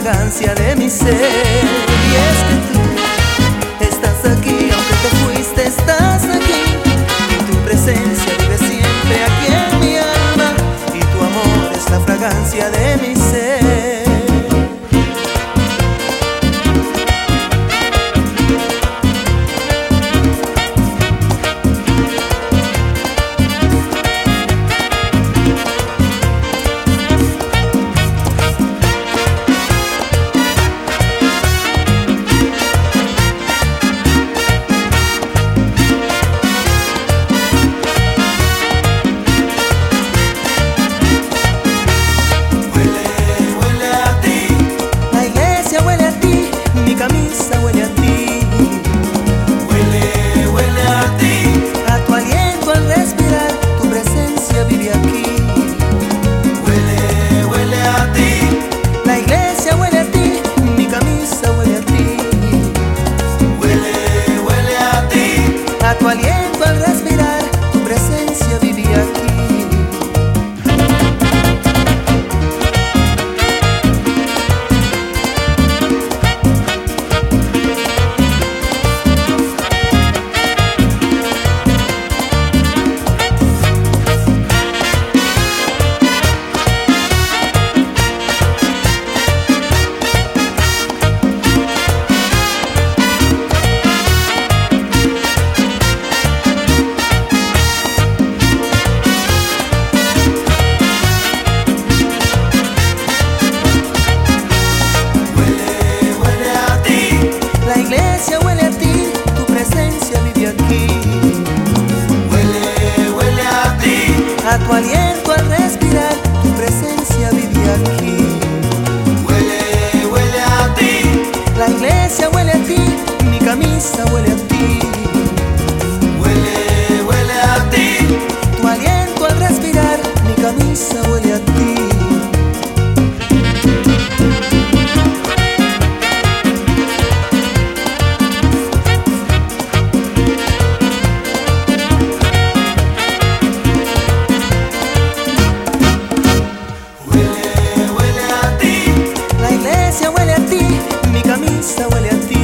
fragancia de mi ser. Y es que tú estás aquí, aunque te fuiste, estás aquí. Y tu presencia vive siempre aquí en mi alma. Y tu amor es la fragancia de mi ser. Camisa huele a ti, huele a ti. A tu aliento al respirar, tu presencia vive aquí. Huele a ti. La iglesia huele a ti, mi camisa huele a ti. Huele a ti. A tu aliento al respirar, tu presencia vive aquí. La iglesia huele a ti, tu presencia vive aquí. Huele a ti. A tu aliento al respirar, tu presencia vive aquí. Huele a ti. La iglesia huele a ti, mi camisa huele a ti. Huele a ti. Tu aliento al respirar, mi camisa huele a ti. Huele a ti. La iglesia huele a ti, mi camisa huele a ti.